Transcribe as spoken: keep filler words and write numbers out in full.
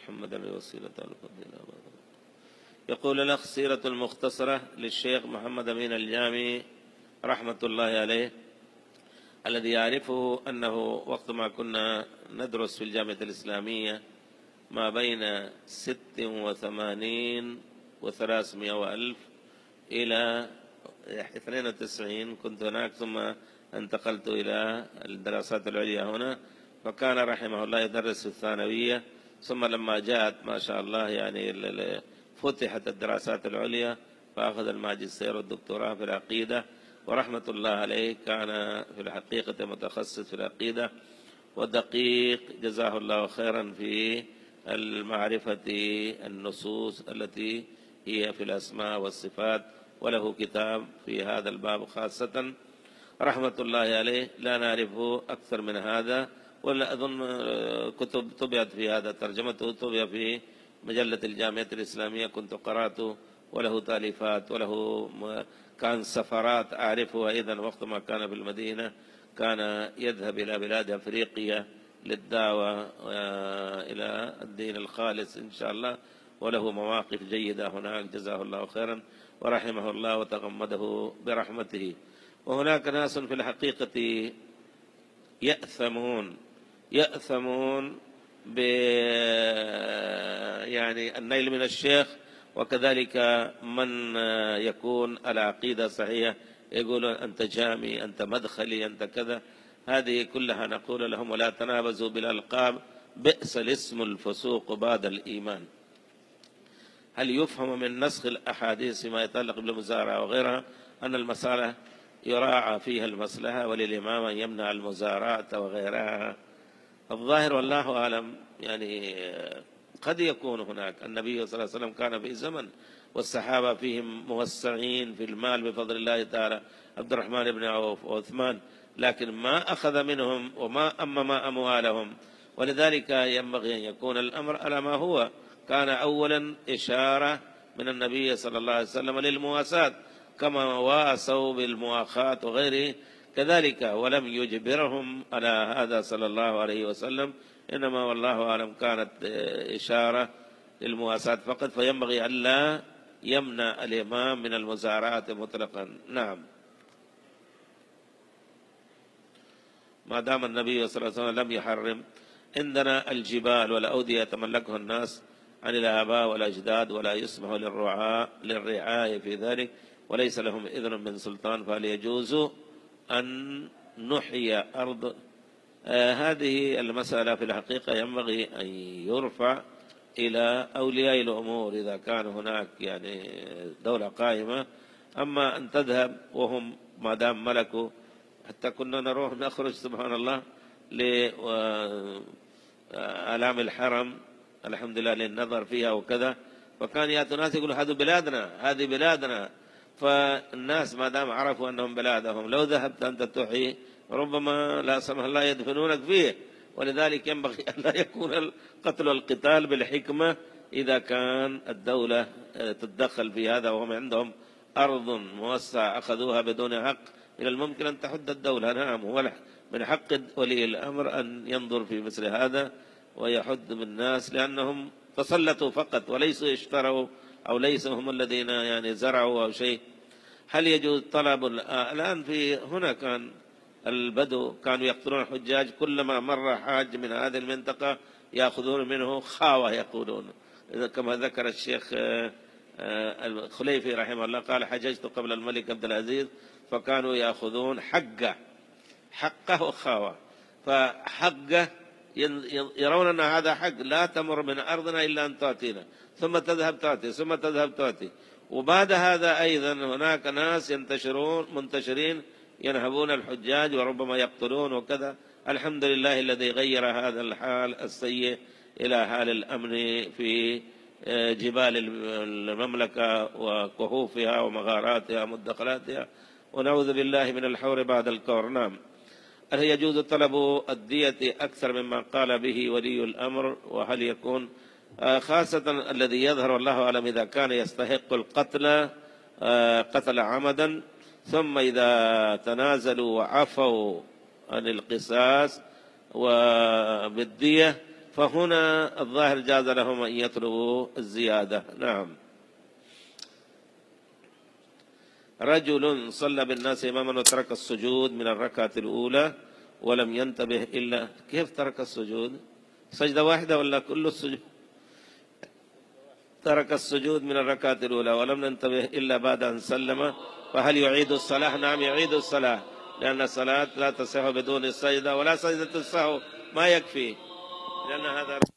محمد الوسيلة والفضيلة. يقول الأخ: سيرة المختصرة للشيخ محمد أمين الجامي رحمة الله عليه، الذي يعرفه أنه وقت ما كنا ندرس في الجامعة الإسلامية ما بين ست وثمانين وثلاثمائة وألف إلى اثنين وتسعين كنت هناك، ثم انتقلت إلى الدراسات العليا هنا، فكان رحمه الله يدرس في الثانوية، ثم لما جاءت ما شاء الله يعني فتحت الدراسات العليا فأخذ الماجستير والدكتوراه في العقيدة، ورحمة الله عليه كان في الحقيقة متخصص في العقيدة ودقيق جزاه الله خيرا في المعرفة النصوص التي هي في الأسماء والصفات، وله كتاب في هذا الباب خاصة رحمة الله عليه لا نعرفه أكثر من هذا، ولا أظن كتب طبعت في هذا، ترجمته طبع في مجلة الجامعة الإسلامية كنت قرأته، وله تأليفات، وله كان سفرات أعرفه أيضا وقت ما كان في المدينة كان يذهب إلى بلاد أفريقيا للدعوة إلى الدين الخالص إن شاء الله، وله مواقف جيدة هناك جزاه الله خيرا ورحمه الله وتغمده برحمته. وهناك ناس في الحقيقة يأثمون يأثمون ب يعني النيل من الشيخ، وكذلك من يكون على عقيدة صحيحة يقول أنت جامي، أنت مدخلي، أنت كذا. هذه كلها نقول لهم: ولا تنابزوا بالألقاب، بئس الاسم الفسوق بعد الإيمان. هل يفهم من نسخ الأحاديث ما يتعلق بالمزارعة وغيرها أن المسألة يراعى فيها المصلحة وللإمام أن يمنع المزارعة وغيرها؟ الظاهر والله أعلم يعني قد يكون هناك، النبي صلى الله عليه وسلم كان في زمن والصحابة فيهم موسعين في المال بفضل الله تعالى، عبد الرحمن بن عوف وعثمان، لكن ما أخذ منهم وما أمم أموالهم، ولذلك ينبغي أن يكون الأمر على ما هو. كان أولا إشارة من النبي صلى الله عليه وسلم للمواساة كما واسوا بالمؤاخاة وغيره كذلك، ولم يجبرهم على هذا صلى الله عليه وسلم، إنما والله أعلم كانت إشارة للمواساة فقط، فينبغي ألا يمنع الإمام من المزارعة مطلقا. نعم، ما دام النبي صلى الله عليه وسلم لم يحرم. عندنا الجبال والأودية يتملكها الناس عن الآباء والأجداد، ولا يسمح للرعاة للرعاية في ذلك، وليس لهم إذن من سلطان، فهل يجوز أن نحيي أرض؟ آه هذه المسألة في الحقيقة ينبغي أن يرفع إلى أولياء الأمور إذا كان هناك يعني دولة قائمة. أما أن تذهب وهم ما دام ملكوا، حتى كنا نروح نخرج سبحان الله لآلام الحرم الحمد لله للنظر فيها وكذا، فكان يأتي ناس يقولوا هذه بلادنا هذه بلادنا، فالناس ما دام عرفوا أنهم بلادهم لو ذهبت أنت تحيي ربما لا سمح الله يدفنونك فيه. ولذلك ينبغي أن لا يكون القتل والقتال بالحكمة إذا كان الدولة تتدخل في هذا وهم عندهم أرض موسعة أخذوها بدون حق، من الممكن أن تحد الدولة. نعم، هو من حق ولي الأمر أن ينظر في مثل هذا ويحد بالناس، لأنهم تسلطوا فقط وليسوا اشتروا أو ليسوا هم الذين يعني زرعوا أو شيء. هل يجوز طلب الآن؟ في هنا كان البدو كانوا يقتلون الحجاج، كلما مر حاج من هذه المنطقة يأخذون منه خاوة يقولون، كما ذكر الشيخ الخليفي رحمه الله قال: حججت قبل الملك عبد العزيز فكانوا يأخذون حقه حقه خاوة، فحقه يرون أن هذا حق، لا تمر من أرضنا إلا أن تأتينا، ثم تذهب تأتي ثم تذهب تأتي. وبعد هذا أيضا هناك ناس ينتشرون منتشرين ينهبون الحجاج وربما يقتلون وكذا. الحمد لله الذي غير هذا الحال السيء إلى حال الأمن في جبال المملكة وكهوفها ومغاراتها ومدخلاتها، ونعوذ بالله من الحور بعد الكور. نعم، هل يجوز طلب الدية أكثر مما قال به ولي الأمر؟ وهل يكون خاصة الذي يظهر والله أعلم إذا كان يستحق القتل قتل عمدا، ثم إذا تنازلوا وعفوا عن القصاص وبالدية फहुना अज़्ज़ाहिर जाज़ लहुम अन यतलबू ज़ियादा। नअम। रजुलुन सल्ला बिन्नास इमामन व तरक अस्सुजूद मिन अर्रकातिल ऊला व लम यंतबिह इल्ला। कैफ तरक अस्सुजूद? सजदा वाहिदा वल्ला कुल्लु अस्सुजूद? तरक अस्सुजूद मिन अर्रकातिल ऊला व लम यंतबिह इल्ला बाद अन सल्लम फहल युईदु अस्सलाह? नाम युईदु अस्सलाह लिअन्न अस्सलात ला तसिहु बिदून सजदा वला सजदतु अस्सहव मा यकफी लिअन्न हाज़ा